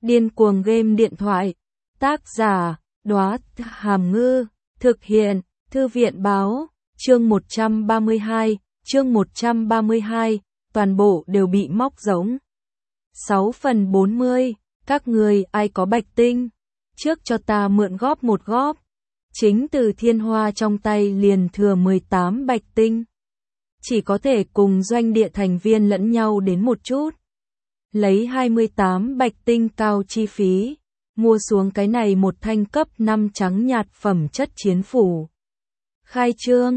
Điên cuồng game điện thoại. Tác giả, Đóa Hàm Ngư. Thực hiện, Thư viện báo. Chương 132, toàn bộ đều bị móc giống. 6/40, các người ai có bạch tinh, trước cho ta mượn góp một góp. Chính Từ Thiên Hoa trong tay liền thừa 18 bạch tinh. Chỉ có thể cùng doanh địa thành viên lẫn nhau đến một chút. Lấy 28 bạch tinh cao chi phí, mua xuống cái này một thanh cấp 5 trắng nhạt phẩm chất chiến phủ. Khai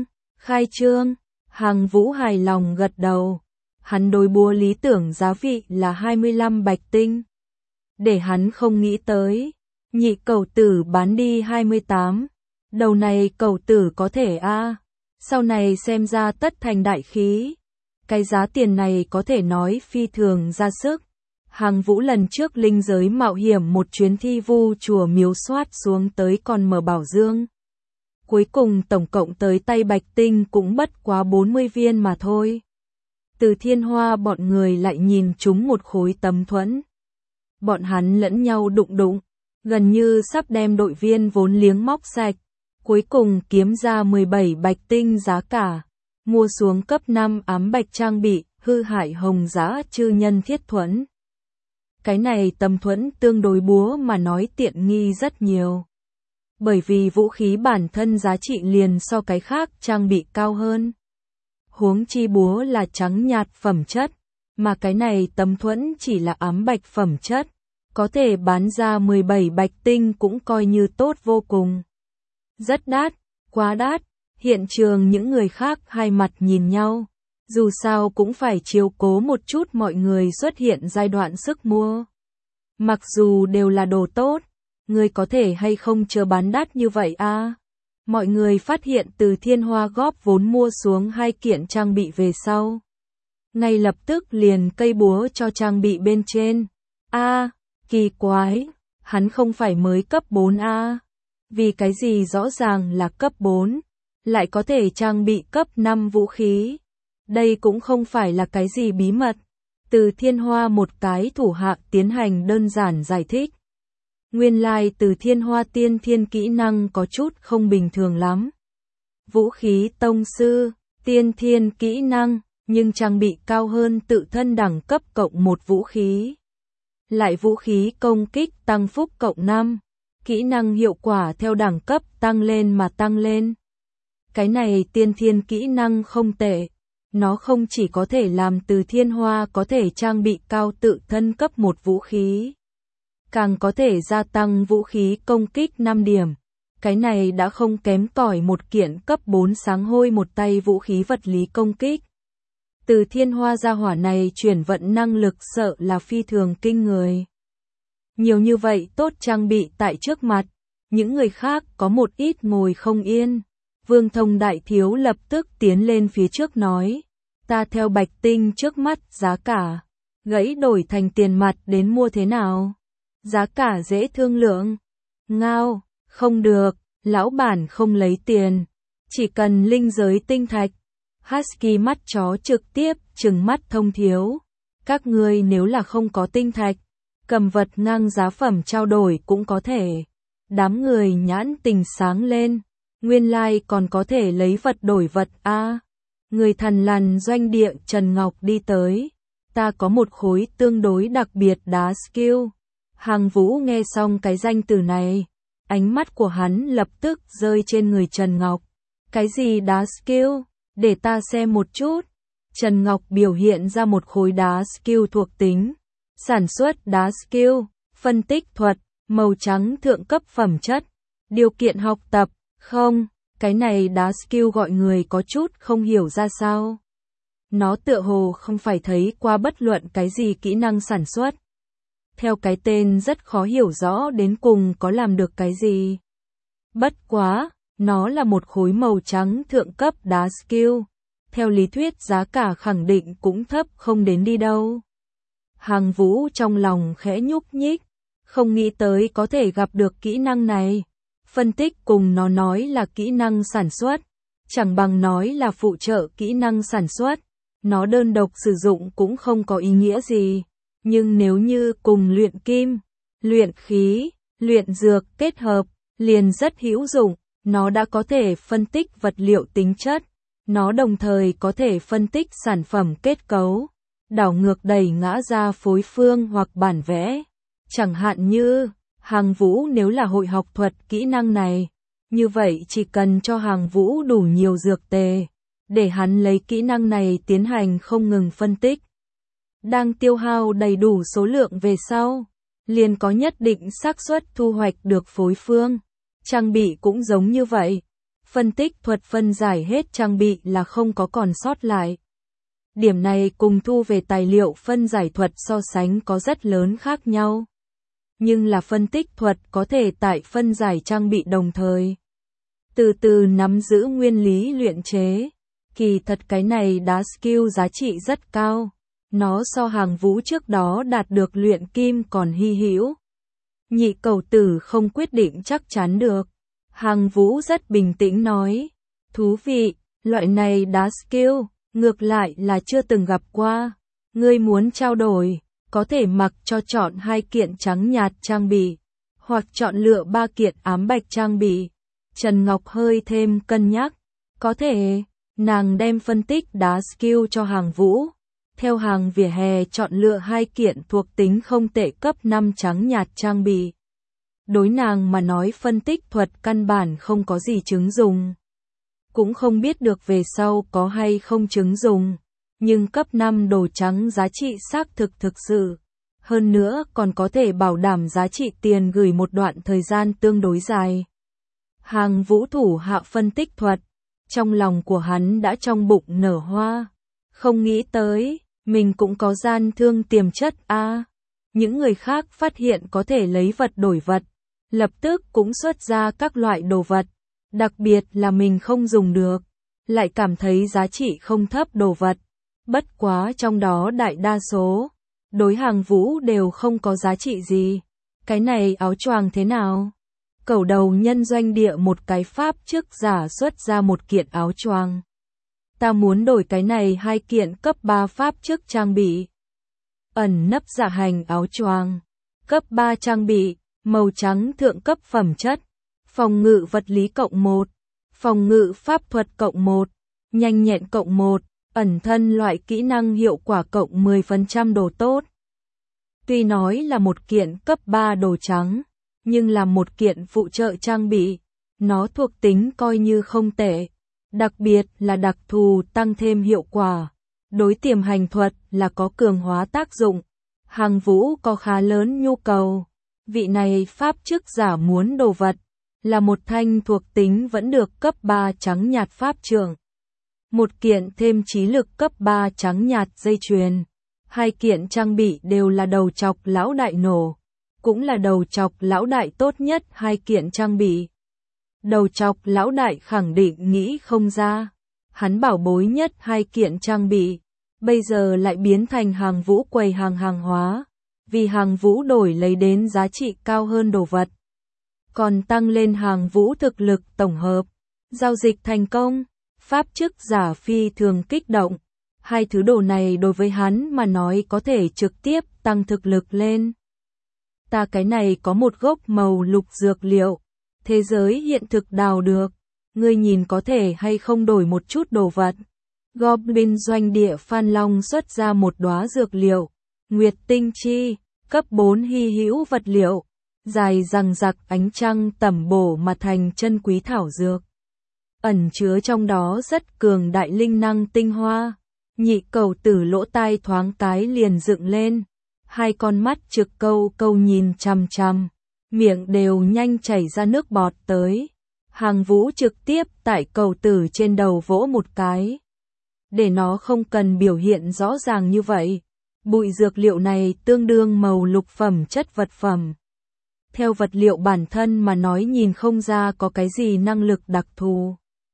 trương, Hằng Vũ hài lòng gật đầu. Hắn đối búa lý tưởng giá vị là 25 bạch tinh. Để hắn không nghĩ tới, nhị cẩu tử bán đi 28. Đầu này cẩu tử có thể a, sau này xem ra tất thành đại khí. Cái giá tiền này có thể nói phi thường ra sức. Hằng Vũ lần trước linh giới mạo hiểm một chuyến thi vu chùa miếu soát xuống tới còn mở bảo dương. Cuối cùng tổng cộng tới tay bạch tinh cũng bất quá 40 viên mà thôi. Từ Thiên Hoa bọn người lại nhìn chúng một khối tấm thuẫn. Bọn hắn lẫn nhau đụng, gần như sắp đem đội viên vốn liếng móc sạch. Cuối cùng kiếm ra 17 bạch tinh giá cả, mua xuống cấp 5 ám bạch trang bị, hư hại hồng giá chư nhân thiết thuẫn. Cái này tấm thuẫn tương đối búa mà nói tiện nghi rất nhiều. Bởi vì vũ khí bản thân giá trị liền so cái khác trang bị cao hơn. Huống chi búa là trắng nhạt phẩm chất, mà cái này tấm thuẫn chỉ là ám bạch phẩm chất. Có thể bán ra 17 bạch tinh cũng coi như tốt vô cùng. Rất đắt, quá đắt, hiện trường những người khác hai mặt nhìn nhau. Dù sao cũng phải chiếu cố một chút mọi người xuất hiện giai đoạn sức mua. Mặc dù đều là đồ tốt, người có thể hay không chờ bán đắt như vậy a? Mọi người phát hiện Từ Thiên Hoa góp vốn mua xuống 2 kiện trang bị về sau. Ngay lập tức liền cây búa cho trang bị bên trên. Kỳ quái, hắn không phải mới cấp 4 a? Vì cái gì rõ ràng là cấp 4, lại có thể trang bị cấp 5 vũ khí. Đây cũng không phải là cái gì bí mật. Từ Thiên Hoa một cái thủ hạ tiến hành đơn giản giải thích. Nguyên lai Từ Thiên Hoa tiên thiên kỹ năng có chút không bình thường lắm. Vũ khí tông sư, tiên thiên kỹ năng, nhưng trang bị cao hơn tự thân đẳng cấp cộng 1 vũ khí. Lại vũ khí công kích tăng phúc cộng 5. Kỹ năng hiệu quả theo đẳng cấp tăng lên mà tăng lên. Cái này tiên thiên kỹ năng không tệ. Nó không chỉ có thể làm Từ Thiên Hoa có thể trang bị cao tự thân cấp 1 vũ khí, càng có thể gia tăng vũ khí công kích 5 điểm. Cái này đã không kém cỏi một kiện cấp 4 sáng hôi một tay vũ khí vật lý công kích. Từ Thiên Hoa gia hỏa này chuyển vận năng lực sợ là phi thường kinh người. Nhiều như vậy tốt trang bị tại trước mặt, những người khác có một ít ngồi không yên. Vương Thông đại thiếu lập tức tiến lên phía trước nói, ta theo bạch tinh trước mắt giá cả, gãy đổi thành tiền mặt đến mua thế nào? Giá cả dễ thương lượng. Ngao, không được, lão bản không lấy tiền, chỉ cần linh giới tinh thạch. Husky mắt chó trực tiếp trừng mắt thông thiếu. Các ngươi nếu là không có tinh thạch, cầm vật ngang giá phẩm trao đổi cũng có thể. Đám người nhãn tình sáng lên. Nguyên lai còn có thể lấy vật đổi vật a. Người thần lằn doanh địa Trần Ngọc đi tới. Ta có một khối tương đối đặc biệt đá skill. Hằng Vũ nghe xong cái danh từ này, ánh mắt của hắn lập tức rơi trên người Trần Ngọc. Cái gì đá skill? Để ta xem một chút. Trần Ngọc biểu hiện ra một khối đá skill thuộc tính. Sản xuất đá skill, phân tích thuật, màu trắng thượng cấp phẩm chất. Điều kiện học tập, không, cái này đá skill gọi người có chút không hiểu ra sao. Nó tựa hồ không phải thấy qua bất luận cái gì kỹ năng sản xuất. Theo cái tên rất khó hiểu rõ đến cùng có làm được cái gì. Bất quá, nó là một khối màu trắng thượng cấp đá skill. Theo lý thuyết giá cả khẳng định cũng thấp không đến đi đâu. Hằng Vũ trong lòng khẽ nhúc nhích, không nghĩ tới có thể gặp được kỹ năng này. Phân tích cùng nó nói là kỹ năng sản xuất, chẳng bằng nói là phụ trợ kỹ năng sản xuất. Nó đơn độc sử dụng cũng không có ý nghĩa gì. Nhưng nếu như cùng luyện kim, luyện khí, luyện dược kết hợp, liền rất hữu dụng. Nó đã có thể phân tích vật liệu tính chất, nó đồng thời có thể phân tích sản phẩm kết cấu, đảo ngược đẩy ngã ra phối phương hoặc bản vẽ. Chẳng hạn như, Hàng Vũ nếu là hội học thuật kỹ năng này, như vậy chỉ cần cho Hàng Vũ đủ nhiều dược tề, để hắn lấy kỹ năng này tiến hành không ngừng phân tích. Đang tiêu hao đầy đủ số lượng về sau, liền có nhất định xác suất thu hoạch được phối phương. Trang bị cũng giống như vậy. Phân tích thuật phân giải hết trang bị là không có còn sót lại. Điểm này cùng thu về tài liệu phân giải thuật so sánh có rất lớn khác nhau. Nhưng là phân tích thuật có thể tại phân giải trang bị đồng thời. Từ từ nắm giữ nguyên lý luyện chế. Kỳ thật cái này đá skill giá trị rất cao. Nó so Hàng Vũ trước đó đạt được luyện kim còn hy hữu. Nhị cầu tử không quyết định chắc chắn được. Hàng Vũ rất bình tĩnh nói. Thú vị, loại này đá skill, ngược lại là chưa từng gặp qua. Ngươi muốn trao đổi, có thể mặc cho chọn 2 kiện trắng nhạt trang bị, hoặc chọn lựa 3 kiện ám bạch trang bị. Trần Ngọc hơi thêm cân nhắc. Có thể, nàng đem phân tích đá skill cho Hàng Vũ. Theo hàng vỉa hè chọn lựa 2 kiện thuộc tính không tệ cấp 5 trắng nhạt trang bị. Đối nàng mà nói phân tích thuật căn bản không có gì chứng dùng. Cũng không biết được về sau có hay không chứng dùng. Nhưng cấp 5 đồ trắng giá trị xác thực sự. Hơn nữa còn có thể bảo đảm giá trị tiền gửi một đoạn thời gian tương đối dài. Hàng Vũ thủ hạ phân tích thuật. Trong lòng của hắn đã trong bụng nở hoa. Không nghĩ tới, mình cũng có gian thương tiềm chất a. Những người khác phát hiện có thể lấy vật đổi vật. Lập tức cũng xuất ra các loại đồ vật. Đặc biệt là mình không dùng được. Lại cảm thấy giá trị không thấp đồ vật. Bất quá trong đó đại đa số. Đối Hàng Vũ đều không có giá trị gì. Cái này áo choàng thế nào? Cẩu đầu nhân doanh địa một cái pháp trước giả xuất ra một kiện áo choàng. Ta muốn đổi cái này 2 kiện cấp 3 pháp trước trang bị. Ẩn nấp dạ hành áo choàng. Cấp 3 trang bị, màu trắng thượng cấp phẩm chất. Phòng ngự vật lý cộng 1. Phòng ngự pháp thuật cộng 1. Nhanh nhẹn cộng 1. Ẩn thân loại kỹ năng hiệu quả cộng 10% đồ tốt. Tuy nói là một kiện cấp 3 đồ trắng, nhưng là một kiện phụ trợ trang bị. Nó thuộc tính coi như không tệ. Đặc biệt là đặc thù tăng thêm hiệu quả. Đối tiềm hành thuật là có cường hóa tác dụng. Hàng Vũ có khá lớn nhu cầu. Vị này pháp chức giả muốn đồ vật. Là một thanh thuộc tính vẫn được cấp 3 trắng nhạt pháp trượng. Một kiện thêm trí lực cấp 3 trắng nhạt dây chuyền. 2 kiện trang bị đều là đầu chọc lão đại nổ. Cũng là đầu chọc lão đại tốt nhất 2 kiện trang bị. Đầu chọc lão đại khẳng định nghĩ không ra. Hắn bảo bối nhất 2 kiện trang bị. Bây giờ lại biến thành Hàng Vũ quầy hàng hóa. Vì Hàng Vũ đổi lấy đến giá trị cao hơn đồ vật. Còn tăng lên Hàng Vũ thực lực tổng hợp. Giao dịch thành công. Pháp chức giả phi thường kích động. 2 thứ đồ này đối với hắn mà nói có thể trực tiếp tăng thực lực lên. Ta cái này có một gốc màu lục dược liệu. Thế giới hiện thực đào được. Ngươi nhìn có thể hay không đổi một chút đồ vật. Goblin doanh địa Phan Long xuất ra một đóa dược liệu. Nguyệt tinh chi, cấp 4 hy hữu vật liệu. Dài rằng rặc ánh trăng tẩm bổ mà thành chân quý thảo dược. Ẩn chứa trong đó rất cường đại linh năng tinh hoa. Nhị cầu tử lỗ tai thoáng cái liền dựng lên. 2 con mắt trực câu câu nhìn chằm chằm. Miệng đều nhanh chảy ra nước bọt tới. Hàng Vũ trực tiếp tại cầu tử trên đầu vỗ một cái. Để nó không cần biểu hiện rõ ràng như vậy. Bụi dược liệu này tương đương màu lục phẩm chất vật phẩm. Theo vật liệu bản thân mà nói nhìn không ra có cái gì năng lực đặc thù.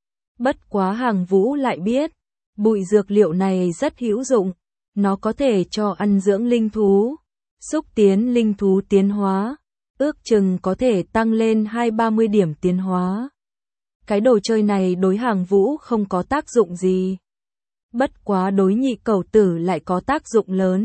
Bất quá Hàng Vũ lại biết, bụi dược liệu này rất hữu dụng. Nó có thể cho ăn dưỡng linh thú, xúc tiến linh thú tiến hóa. Ước chừng có thể tăng lên 20-30 điểm tiến hóa. Cái đồ chơi này đối Hàng Vũ không có tác dụng gì. Bất quá đối nhị cầu tử lại có tác dụng lớn.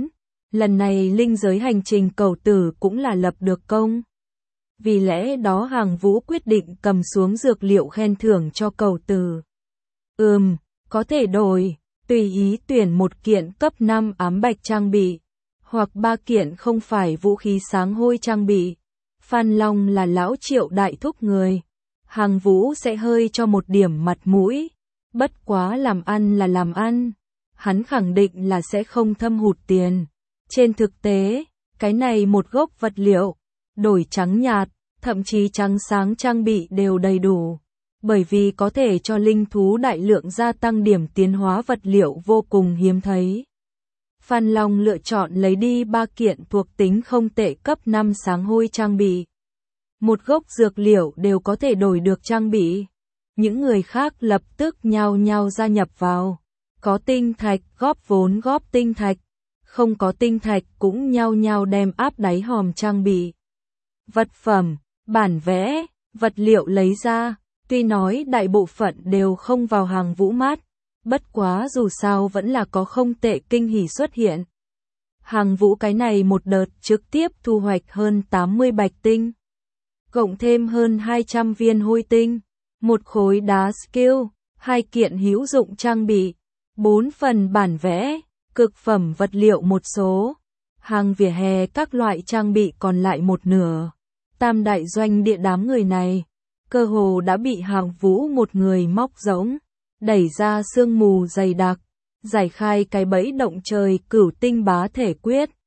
Lần này linh giới hành trình Cẩu Tử cũng là lập được công. Vì lẽ đó Hàng Vũ quyết định cầm xuống dược liệu khen thưởng cho Cẩu Tử. Có thể đổi, tùy ý tuyển một kiện cấp 5 ám bạch trang bị, hoặc 3 kiện không phải vũ khí sáng hôi trang bị. Phan Long là lão Triệu đại thúc người. Hàng Vũ sẽ hơi cho một điểm mặt mũi. Bất quá làm ăn là làm ăn. Hắn khẳng định là sẽ không thâm hụt tiền. Trên thực tế, cái này một gốc vật liệu, đổi trắng nhạt, thậm chí trắng sáng trang bị đều đầy đủ. Bởi vì có thể cho linh thú đại lượng gia tăng điểm tiến hóa vật liệu vô cùng hiếm thấy. Phan Long lựa chọn lấy đi 3 kiện thuộc tính không tệ cấp 5 sáng hôi trang bị. Một gốc dược liệu đều có thể đổi được trang bị. Những người khác lập tức nhao nhao gia nhập vào. Có tinh thạch góp vốn góp tinh thạch. Không có tinh thạch cũng nhao nhao đem áp đáy hòm trang bị. Vật phẩm, bản vẽ, vật liệu lấy ra. Tuy nói đại bộ phận đều không vào Hàng Vũ mắt. Bất quá dù sao vẫn là có không tệ kinh hỉ xuất hiện. Hàng Vũ cái này một đợt trực tiếp thu hoạch hơn 80 bạch tinh. Cộng thêm hơn 200 viên hôi tinh. Một khối đá skill, 2 kiện hữu dụng trang bị. 4 phần bản vẽ, cực phẩm vật liệu một số. Hàng vỉa hè các loại trang bị còn lại một nửa. Tam đại doanh địa đám người này, cơ hồ đã bị Hàng Vũ một người móc rỗng. Đẩy ra sương mù dày đặc, giải khai cái bẫy động trời cửu tinh bá thể quyết.